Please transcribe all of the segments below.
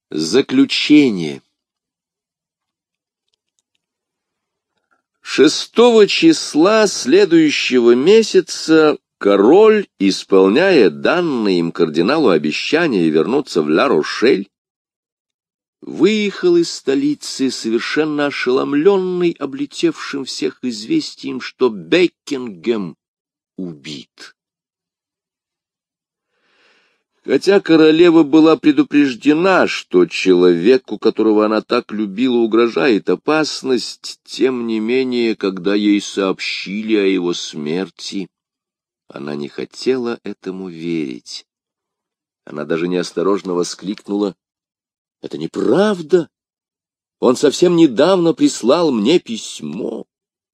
Заключение. 6 числа следующего месяца король, исполняя данное им кардиналу обещание вернуться в Ла-Рошель, выехал из столицы, совершенно ошеломленный облетевшим всех известием, что Бекингем убит. Хотя королева была предупреждена, что человеку, которого она так любила, угрожает опасность, тем не менее, когда ей сообщили о его смерти, она не хотела этому верить. Она даже неосторожно воскликнула: «Это неправда! Он совсем недавно прислал мне письмо».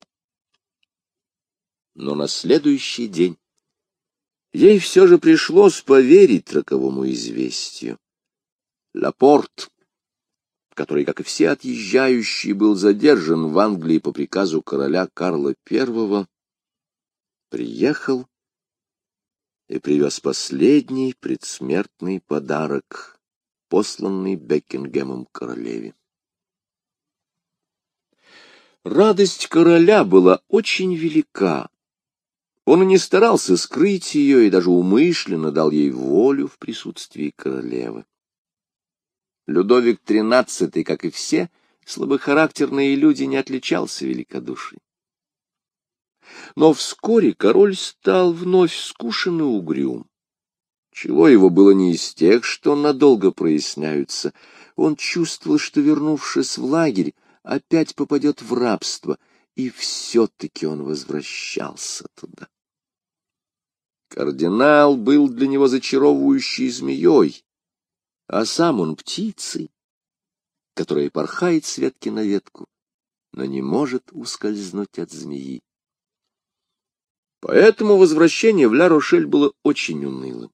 Но на следующий день ей все же пришлось поверить роковому известию. Лапорт, который, как и все отъезжающие, был задержан в Англии по приказу короля Карла I, приехал и привез последний предсмертный подарок, посланный Бекингемом королеве. Радость короля была очень велика. Он и не старался скрыть ее, и даже умышленно дал ей волю в присутствии королевы. Людовик XIII, как и все слабохарактерные люди, не отличался великодушием. Но вскоре король стал вновь скушен и угрюм. Чело его было не из тех, что надолго проясняются. Он чувствовал, что, вернувшись в лагерь, опять попадет в рабство, и все-таки он возвращался туда. Кардинал был для него зачаровывающей змеей, а сам он птицей, которая порхает с ветки на ветку, но не может ускользнуть от змеи. Поэтому возвращение в Ла-Рошель было очень унылым.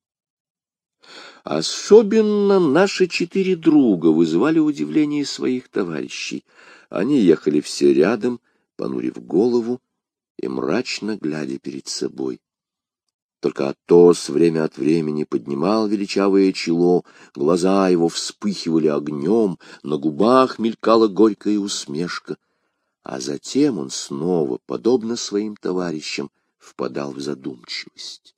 Особенно наши 4 друга вызывали удивление своих товарищей. Они ехали все рядом, понурив голову и мрачно глядя перед собой. Только Атос время от времени поднимал величавое чело, глаза его вспыхивали огнем, на губах мелькала горькая усмешка, а затем он снова, подобно своим товарищам, впадал в задумчивость.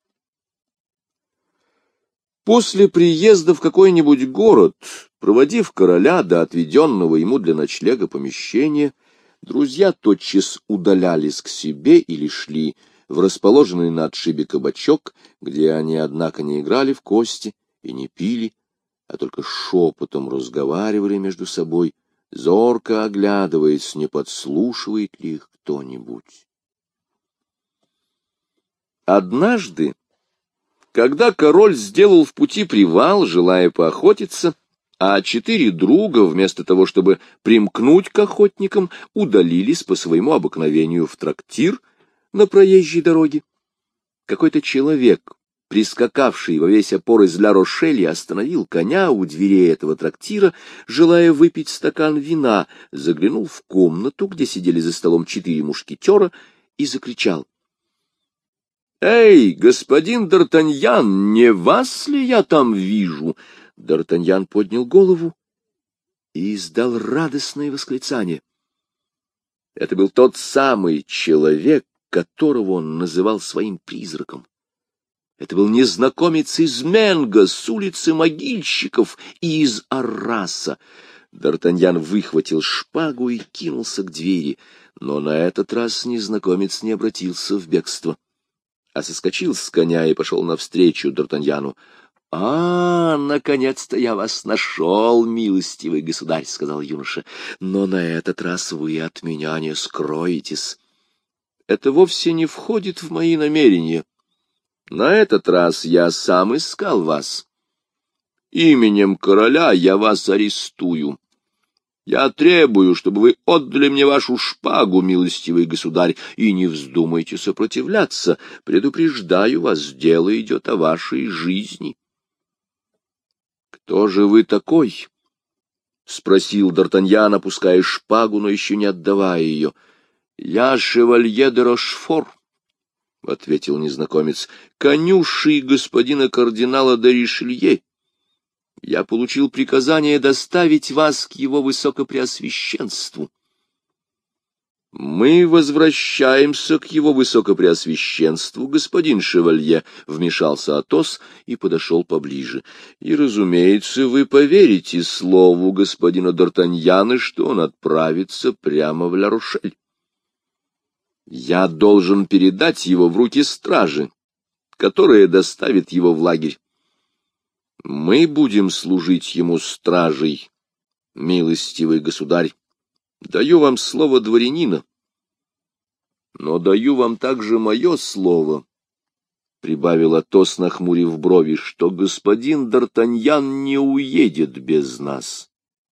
После приезда в какой-нибудь город, проводив короля до отведенного ему для ночлега помещения, друзья тотчас удалялись к себе или шли в расположенный на отшибе кабачок, где они, однако, не играли в кости и не пили, а только шепотом разговаривали между собой, зорко оглядываясь, не подслушивает ли их кто-нибудь. Однажды, когда король сделал в пути привал, желая поохотиться, а 4 друга, вместо того, чтобы примкнуть к охотникам, удалились по своему обыкновению в трактир на проезжей дороге, какой-то человек, прискакавший во весь опор из Ла-Рошели, остановил коня у дверей этого трактира, желая выпить стакан вина, заглянул в комнату, где сидели за столом 4 мушкетера, и закричал: «Эй, господин Д'Артаньян, не вас ли я там вижу?» Д'Артаньян поднял голову и издал радостное восклицание. Это был тот самый человек, которого он называл своим призраком. Это был незнакомец из Менго, с улицы Могильщиков и из Арраса. Д'Артаньян выхватил шпагу и кинулся к двери, но на этот раз незнакомец не обратился в бегство, а соскочил с коня и пошел навстречу Д'Артаньяну. — наконец-то я вас нашел, милостивый государь, — сказал юноша, — но на этот раз вы от меня не скроетесь. — Это вовсе не входит в мои намерения. На этот раз я сам искал вас. Именем короля я вас арестую. Я требую, чтобы вы отдали мне вашу шпагу, милостивый государь, и не вздумайте сопротивляться. Предупреждаю вас, дело идет о вашей жизни. — Кто же вы такой? — спросил Д'Артаньян, опуская шпагу, но еще не отдавая ее. — Я шевалье де Рошфор, — ответил незнакомец, — конюший господина кардинала де Ришелье. я получил приказание доставить вас к его высокопреосвященству. «Мы возвращаемся к его высокопреосвященству, господин шевалье», — вмешался Атос и подошел поближе. «И, разумеется, вы поверите слову господина Д'Артаньяна, что он отправится прямо в Ля-Рошель. Я должен передать его в руки стражи, которая доставит его в лагерь. Мы будем служить ему стражей, милостивый государь. Даю вам слово дворянина, но даю вам также мое слово, — прибавил Атос, нахмурив брови, — что господин Д'Артаньян не уедет без нас».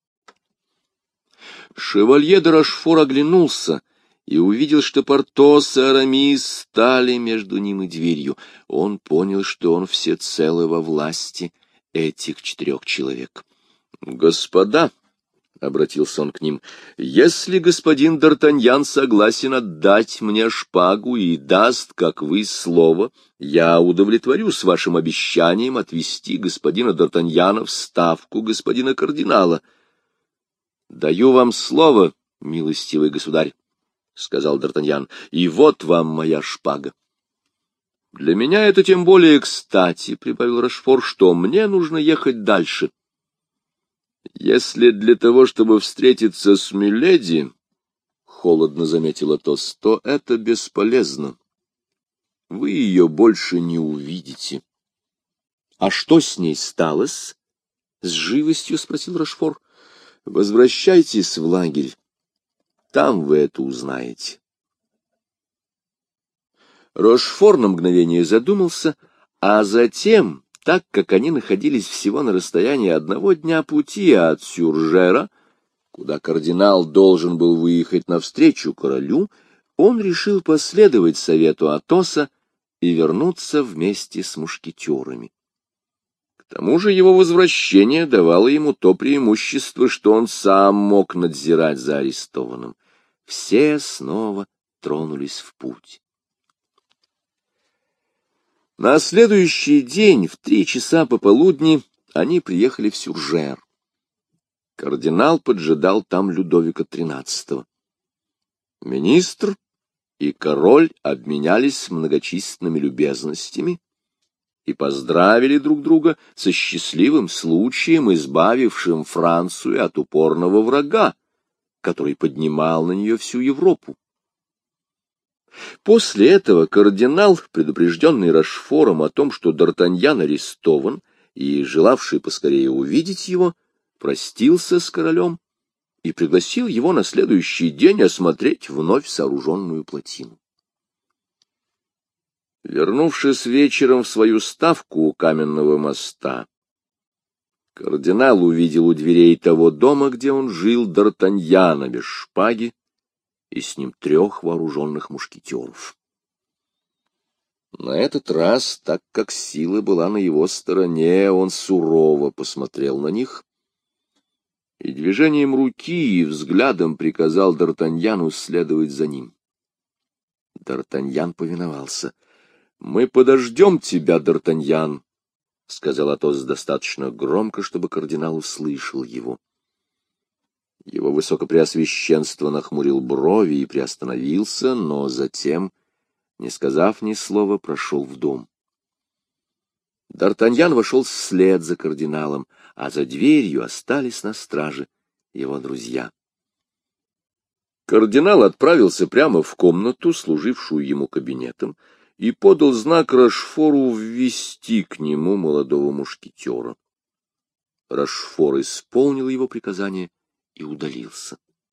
Шевалье де Рашфор оглянулся и увидел, что Портос и Арамис стали между ним и дверью. Он понял, что он всецело во власти этих 4 человек. «Господа», — обратился он к ним, — «если господин Д'Артаньян согласен отдать мне шпагу и даст, как вы, слово, я удовлетворюсь вашим обещанием отвести господина Д'Артаньяна в ставку господина кардинала». «Даю вам слово, милостивый государь», — сказал Д'Артаньян, — «и вот вам моя шпага». «Для меня это тем более кстати», — прибавил Рашфор, — «что мне нужно ехать дальше». «Если для того, чтобы встретиться с миледи, — холодно заметил Атос, — то это бесполезно. Вы ее больше не увидите». «А что с ней сталось?» — с живостью спросил Рашфор. «Возвращайтесь в лагерь. Там вы это узнаете». Рошфор на мгновение задумался, а затем, так как они находились всего на расстоянии 1 дня пути от Сюржера, куда кардинал должен был выехать навстречу королю, он решил последовать совету Атоса и вернуться вместе с мушкетерами. К тому же его возвращение давало ему то преимущество, что он сам мог надзирать за арестованным. Все снова тронулись в путь. На следующий день в 3 часа пополудни они приехали в Сюржер. Кардинал поджидал там Людовика XIII. Министр и король обменялись многочисленными любезностями и поздравили друг друга со счастливым случаем, избавившим Францию от упорного врага, который поднимал на нее всю Европу. После этого кардинал, предупрежденный Рашфором о том, что Д'Артаньян арестован, и желавший поскорее увидеть его, простился с королем и пригласил его на следующий день осмотреть вновь сооруженную плотину. Вернувшись вечером в свою ставку у каменного моста, кардинал увидел у дверей того дома, где он жил, Д'Артаньяна без шпаги, и с ним 3 вооруженных мушкетеров. На этот раз, так как сила была на его стороне, он сурово посмотрел на них и движением руки и взглядом приказал Д'Артаньяну следовать за ним. Д'Артаньян повиновался. — Мы подождем тебя, Д'Артаньян, — сказал Атос достаточно громко, чтобы кардинал услышал его. Его высокопреосвященство нахмурил брови и приостановился, но затем, не сказав ни слова, прошел в дом. Д'Артаньян вошел вслед за кардиналом, а за дверью остались на страже его друзья. Кардинал отправился прямо в комнату, служившую ему кабинетом, и подал знак Рашфору ввести к нему молодого мушкетера. Рашфор исполнил его приказание и удалился.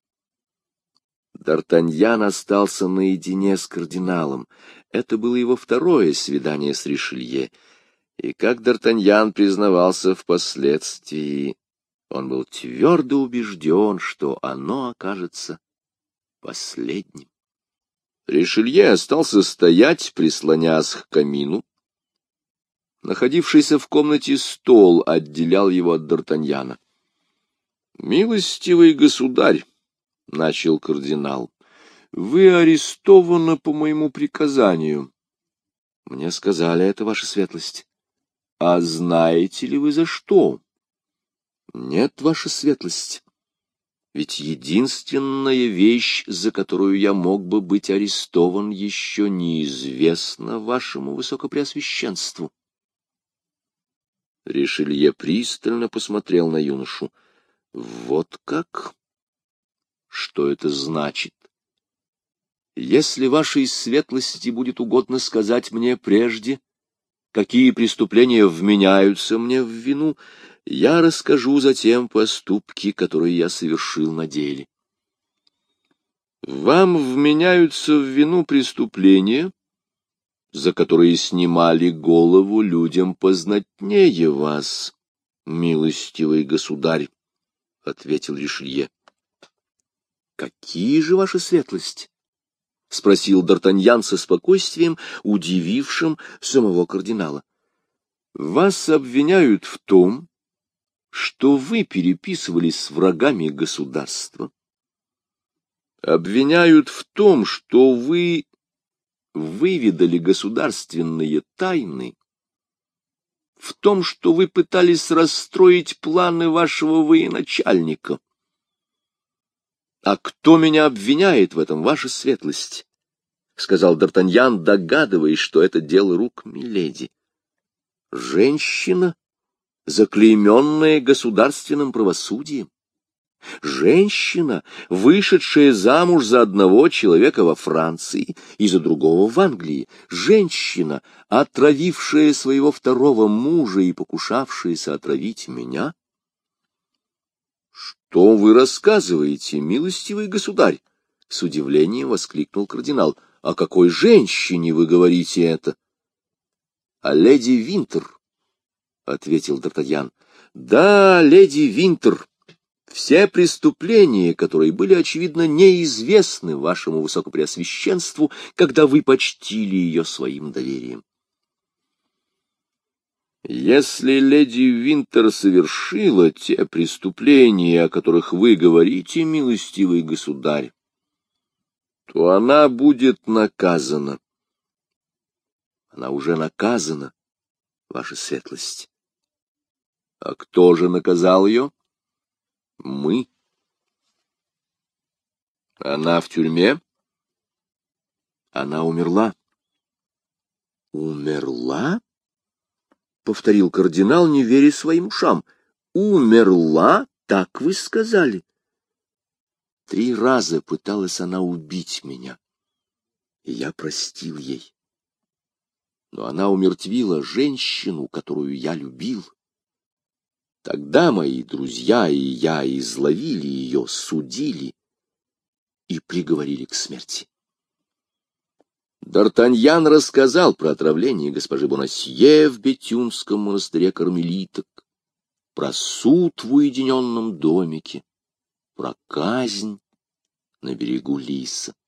Д'Артаньян остался наедине с кардиналом. Это было его 2-е свидание с Ришелье, и, как Д'Артаньян признавался впоследствии, он был твердо убежден, что оно окажется последним. Ришелье остался стоять, прислонясь к камину. Находившийся в комнате стол отделял его от Д'Артаньяна. — Милостивый государь, — начал кардинал, — вы арестованы по моему приказанию. — Мне сказали это, ваша светлость. — А знаете ли вы за что? Нет, ваша светлость. Ведь единственная вещь, за которую я мог бы быть арестован, еще неизвестна вашему высокопреосвященству. Ришелье пристально посмотрел на юношу. Вот как? Что это значит? Если вашей светлости будет угодно сказать мне прежде, какие преступления вменяются мне в вину, я расскажу затем поступки, которые я совершил на деле. Вам вменяются в вину преступления, за которые снимали голову людям познатнее вас, милостивый государь, — ответил Ришелье. — Какие же, ваша светлость? — спросил Д'Артаньян со спокойствием, удивившим самого кардинала. — Вас обвиняют в том, что вы переписывались с врагами государства. Обвиняют в том, что вы выведали государственные тайны, в том, что вы пытались расстроить планы вашего военачальника. А кто меня обвиняет в этом, ваша светлость? — сказал Д'Артаньян, догадываясь, что это дело рук миледи. — Женщина, заклейменная государственным правосудием. Женщина, вышедшая замуж за одного человека во Франции и за другого в Англии. Женщина, отравившая своего второго мужа и покушавшаяся отравить меня. — Что вы рассказываете, милостивый государь? — с удивлением воскликнул кардинал. — О какой женщине вы говорите это? — О леди Винтер, — ответил Д'Артаньян. — Да, леди Винтер. Все преступления, которые были, очевидно, неизвестны вашему высокопреосвященству, когда вы почтили ее своим доверием. Если леди Винтер совершила те преступления, о которых вы говорите, милостивый государь, то она будет наказана. Она уже наказана, ваша светлость. А кто же наказал ее? Мы. Она в тюрьме? Она умерла. Умерла? — повторил кардинал, не веря своим ушам. Умерла, так вы сказали? 3 раза пыталась она убить меня, и я простил ей. Но она умертвила женщину, которую я любил. Тогда мои друзья и я изловили ее, судили и приговорили к смерти. Д'Артаньян рассказал про отравление госпожи Бонасье в Бетюнском монастыре кармелиток, про суд в уединенном домике, про казнь на берегу Лиса.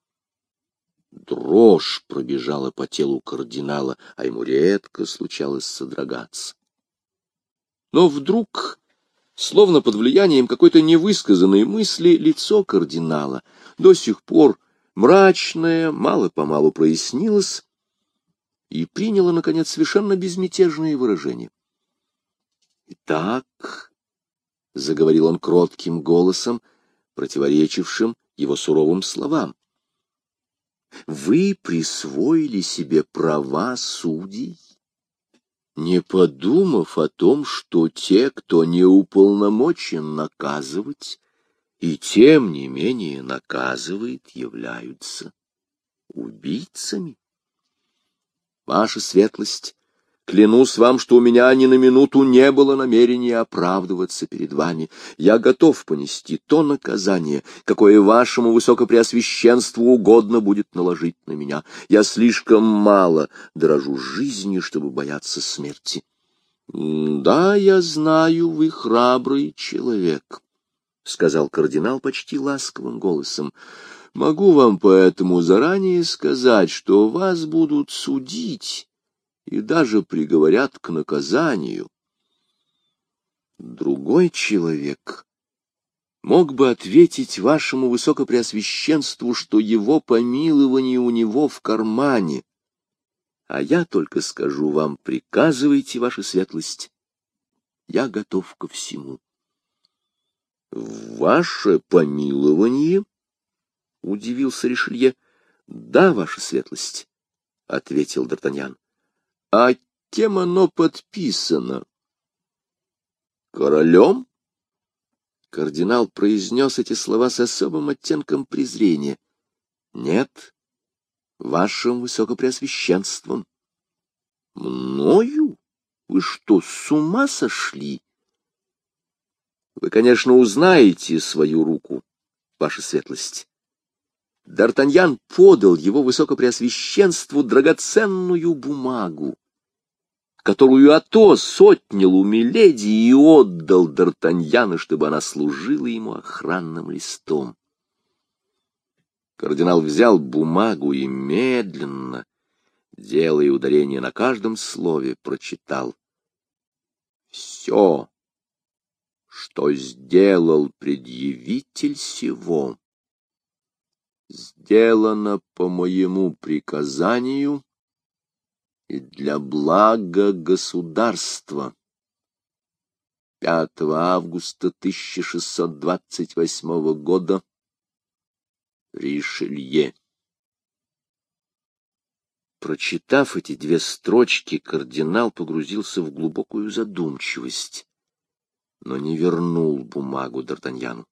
Дрожь пробежала по телу кардинала, а ему редко случалось содрогаться. Но вдруг, словно под влиянием какой-то невысказанной мысли, лицо кардинала, до сих пор мрачное, мало-помалу прояснилось и приняло, наконец, совершенно безмятежное выражение. «Итак», — заговорил он кротким голосом, противоречившим его суровым словам, — «вы присвоили себе права судей, не подумав о том, что те, кто не уполномочен наказывать, и тем не менее наказывает, являются убийцами. Ваша светлость, клянусь вам, что у меня ни на минуту не было намерения оправдываться перед вами. Я готов понести то наказание, какое вашему высокопреосвященству угодно будет наложить на меня. Я слишком мало дорожу жизнью, чтобы бояться смерти. Да, я знаю, вы храбрый человек, — сказал кардинал почти ласковым голосом. — Могу вам поэтому заранее сказать, что вас будут судить и даже приговорят к наказанию. Другой человек мог бы ответить вашему высокопреосвященству, что его помилование у него в кармане, а я только скажу вам: приказывайте, ваша светлость, я готов ко всему. Ваше помилование? — удивился Ришелье. — Да, ваша светлость, — ответил Д'Артаньян. — А кем оно подписано? — Королем? Кардинал произнес эти слова с особым оттенком презрения. — Нет, вашим высокопреосвященством. — Мною? Вы что, с ума сошли? — Вы, конечно, узнаете свою руку, ваша светлость. Д'Артаньян подал его высокопреосвященству драгоценную бумагу, которую Атос отнял у миледи и отдал Д'Артаньяну, чтобы она служила ему охранным листом. Кардинал взял бумагу и медленно, делая ударение на каждом слове, прочитал: «Все, что сделал предъявитель сего, сделано по моему приказанию и для блага государства. 5 августа 1628 года. Ришелье». Прочитав эти 2 строчки, кардинал погрузился в глубокую задумчивость, но не вернул бумагу Д'Артаньяну.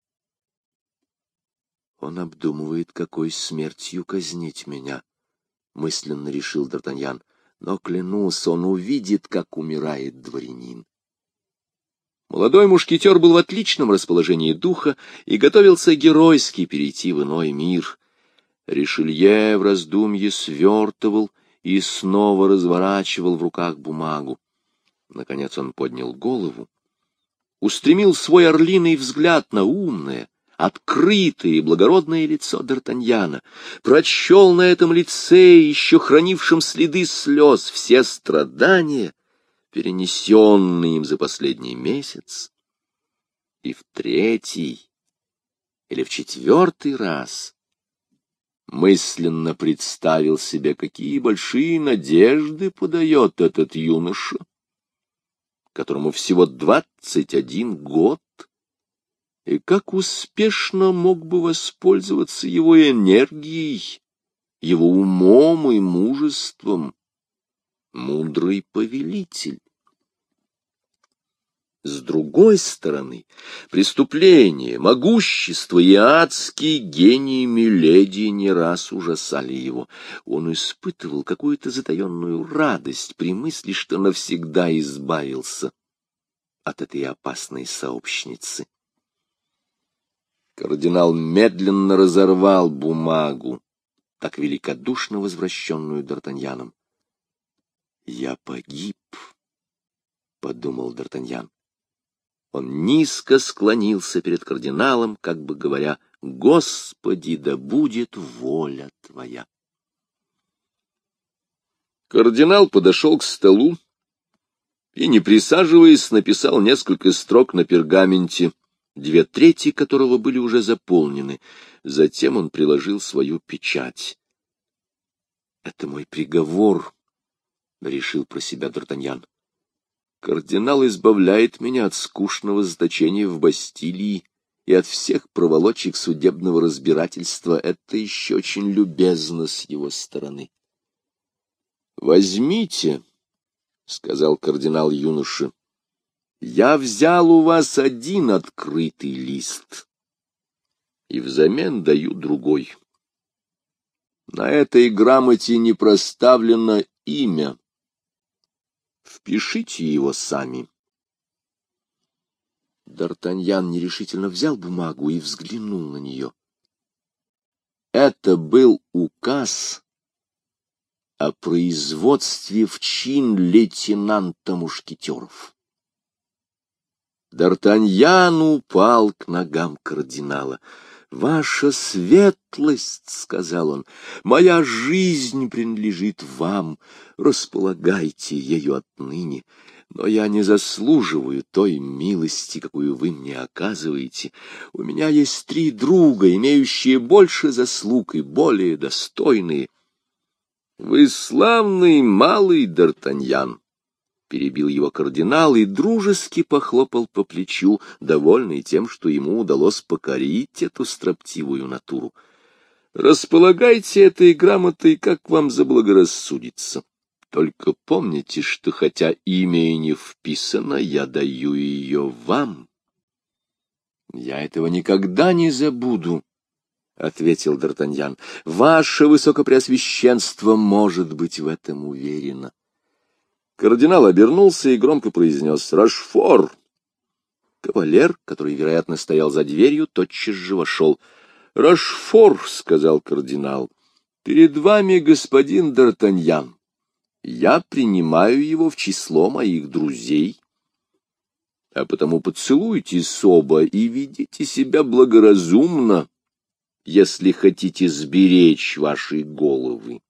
«Он обдумывает, какой смертью казнить меня», — мысленно решил Д'Артаньян, «но, клянусь, он увидит, как умирает дворянин». Молодой мушкетер был в отличном расположении духа и готовился геройски перейти в иной мир. Ришелье в раздумье свертывал и снова разворачивал в руках бумагу. Наконец он поднял голову, устремил свой орлиный взгляд на умное, открытое и благородное лицо Д'Артаньяна, прочел на этом лице, еще хранившем следы слез, все страдания, перенесенные им за последний месяц, и в 3-й или в 4-й раз мысленно представил себе, какие большие надежды подает этот юноша, которому всего 21 год, и как успешно мог бы воспользоваться его энергией, его умом и мужеством мудрый повелитель. С другой стороны, преступление, могущество и адский гений миледи не раз ужасали его. Он испытывал какую-то затаенную радость при мысли, что навсегда избавился от этой опасной сообщницы. Кардинал медленно разорвал бумагу, так великодушно возвращенную Д'Артаньяном. «Я погиб», — подумал Д'Артаньян. Он низко склонился перед кардиналом, как бы говоря: «Господи, да будет воля Твоя». Кардинал подошел к столу и, не присаживаясь, написал несколько строк на пергаменте, 2/3 которого были уже заполнены. Затем он приложил свою печать. «Это мой приговор», — решил про себя Д'Артаньян. «Кардинал избавляет меня от скучного заточения в Бастилии и от всех проволочек судебного разбирательства. Это еще очень любезно с его стороны». «Возьмите», — сказал кардинал юноше, — «я взял у вас один открытый лист и взамен даю другой. На этой грамоте не проставлено имя. Впишите его сами». Д'Артаньян нерешительно взял бумагу и взглянул на нее. Это был указ о производстве в чин лейтенанта мушкетеров. Д'Артаньян упал к ногам кардинала. «Ваша светлость, — сказал он, — моя жизнь принадлежит вам, располагайте ею отныне, но я не заслуживаю той милости, какую вы мне оказываете. У меня есть 3 друга, имеющие больше заслуг и более достойные». «Вы славный малый, Д'Артаньян», перебил его кардинал и дружески похлопал по плечу, довольный тем, что ему удалось покорить эту строптивую натуру. Располагайте этой грамотой, как вам заблагорассудится. Только помните, что хотя имя и не вписано, я даю ее вам. — Я этого никогда не забуду, — ответил Д'Артаньян. — Ваше высокопреосвященство может быть в этом уверено. Кардинал обернулся и громко произнес: «Рошфор!» Кавалер, который, вероятно, стоял за дверью, тотчас же вошел. «Рошфор», — сказал кардинал, — «перед вами господин Д'Артаньян. Я принимаю его в число моих друзей, а потому поцелуйтесь оба и ведите себя благоразумно, если хотите сберечь ваши головы».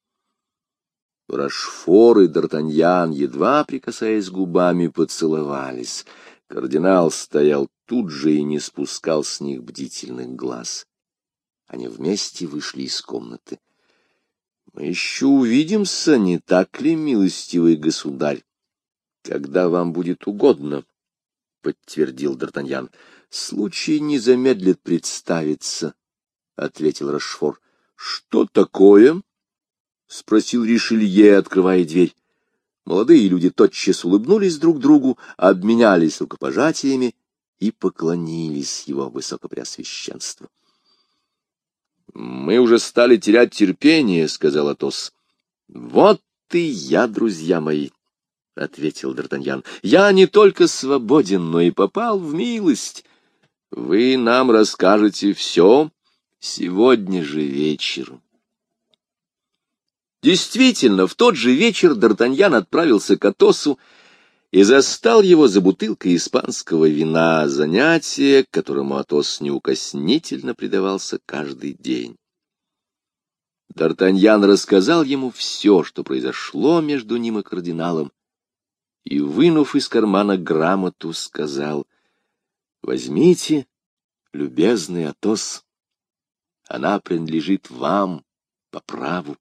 Рошфор и Д'Артаньян, едва прикасаясь губами, поцеловались. Кардинал стоял тут же и не спускал с них бдительных глаз. Они вместе вышли из комнаты. — Мы еще увидимся, не так ли, милостивый государь? — Когда вам будет угодно, — подтвердил Д'Артаньян. — Случай не замедлит представиться, — ответил Рошфор. — Что такое? — спросил Ришелье, открывая дверь. Молодые люди тотчас улыбнулись друг другу, обменялись рукопожатиями и поклонились его высокопреосвященству. — Мы уже стали терять терпение, — сказал Атос. — Вот и я, друзья мои, — ответил Д'Артаньян. — Я не только свободен, но и попал в милость. Вы нам расскажете все сегодня же вечером. Действительно, в тот же вечер Д'Артаньян отправился к Атосу и застал его за бутылкой испанского вина, занятие, которому Атос неукоснительно предавался каждый день. Д'Артаньян рассказал ему все, что произошло между ним и кардиналом, и, вынув из кармана грамоту, сказал: «Возьмите, любезный Атос, она принадлежит вам по праву».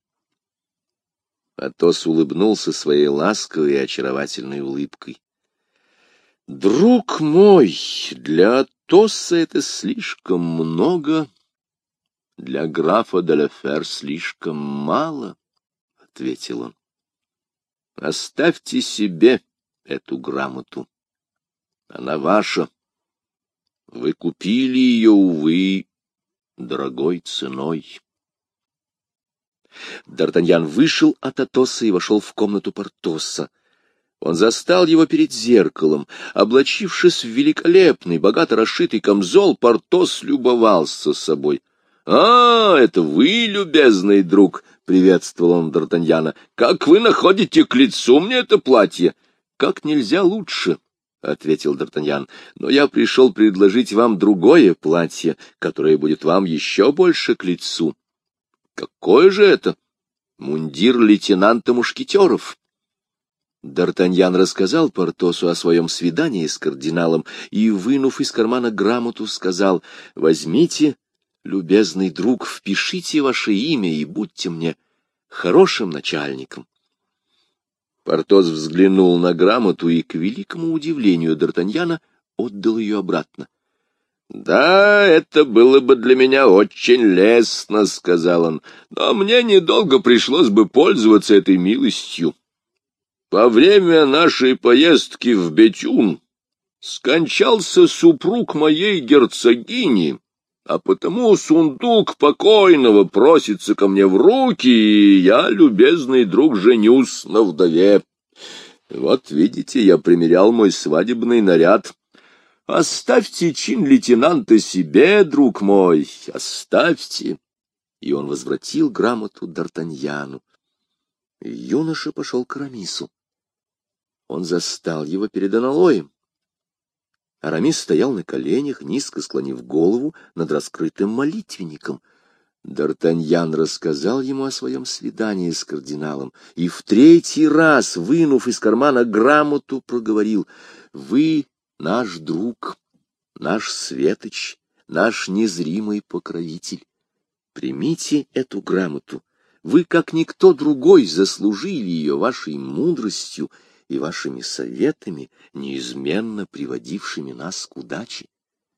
Атос улыбнулся своей ласковой и очаровательной улыбкой. «Друг мой, для Атоса это слишком много, для графа де ла Фер слишком мало», — ответил он. «Оставьте себе эту грамоту. Она ваша. Вы купили ее, увы, дорогой ценой». Д'Артаньян вышел от Атоса и вошел в комнату Портоса. Он застал его перед зеркалом. Облачившись в великолепный, богато расшитый камзол, Портос любовался собой. — А, это вы, любезный друг! — приветствовал он Д'Артаньяна. — Как вы находите к лицу мне это платье? — Как нельзя лучше, — ответил Д'Артаньян. — Но я пришел предложить вам другое платье, которое будет вам еще больше к лицу. — Какое же это? — Мундир лейтенанта мушкетеров. Д'Артаньян рассказал Портосу о своем свидании с кардиналом и, вынув из кармана грамоту, сказал: «Возьмите, любезный друг, впишите ваше имя и будьте мне хорошим начальником». Портос взглянул на грамоту и, к великому удивлению Д'Артаньяна, отдал ее обратно. — Да, это было бы для меня очень лестно, — сказал он, — но мне недолго пришлось бы пользоваться этой милостью. Во время нашей поездки в Бетюн скончался супруг моей герцогини, а потому сундук покойного просится ко мне в руки, и я, любезный друг, женюсь на вдове. Вот видите, я примерял мой свадебный наряд. Оставьте чин лейтенанта себе, друг мой, оставьте. И он возвратил грамоту Д'Артаньяну. Юноша пошел к Арамису. Он застал его перед аналоем. Арамис стоял на коленях, низко склонив голову над раскрытым молитвенником. Д'Артаньян рассказал ему о своем свидании с кардиналом и в третий раз, вынув из кармана грамоту, проговорил: «Вы наш друг, наш светоч, наш незримый покровитель. Примите эту грамоту. Вы, как никто другой, заслужили ее вашей мудростью, и вашими советами, неизменно приводившими нас к удаче.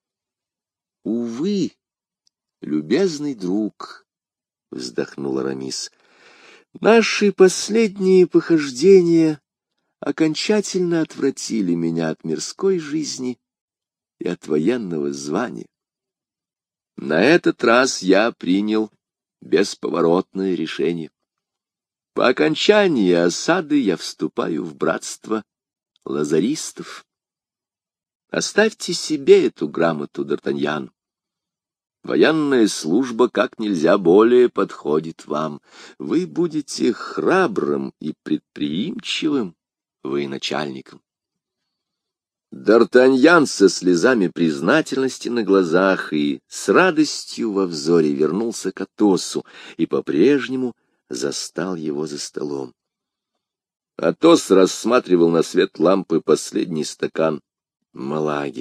Увы, любезный друг, — вздохнул Арамис, — наши последние похождения окончательно отвратили меня от мирской жизни и от военного звания. На этот раз я принял бесповоротное решение. По окончании осады я вступаю в братство лазаристов. Оставьте себе эту грамоту, Д'Артаньян. Военная служба как нельзя более подходит вам. Вы будете храбрым и предприимчивым военачальником. Д'Артаньян со слезами признательности на глазах и с радостью во взоре вернулся к Атосу и по-прежнему застал его за столом. Атос рассматривал на свет лампы последний стакан Малаги.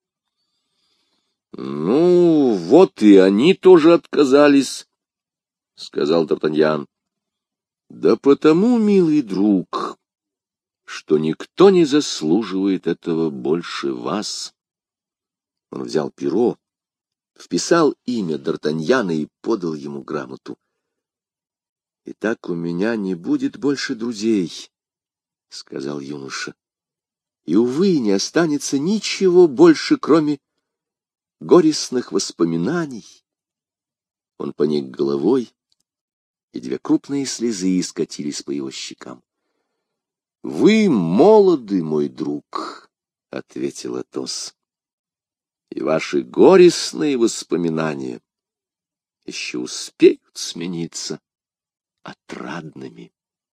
— Ну, вот и они тоже отказались, — сказал Д'Артаньян. — Да потому, милый друг, что никто не заслуживает этого больше вас. Он взял перо, вписал имя Д'Артаньяна и подал ему грамоту. — Итак, у меня не будет больше друзей, — сказал юноша, — и, увы, не останется ничего больше, кроме горестных воспоминаний. Он поник головой, и две крупные слезы скатились по его щекам. — Вы молоды, мой друг, — ответил Атос, — и ваши горестные воспоминания еще успеют смениться отрадными.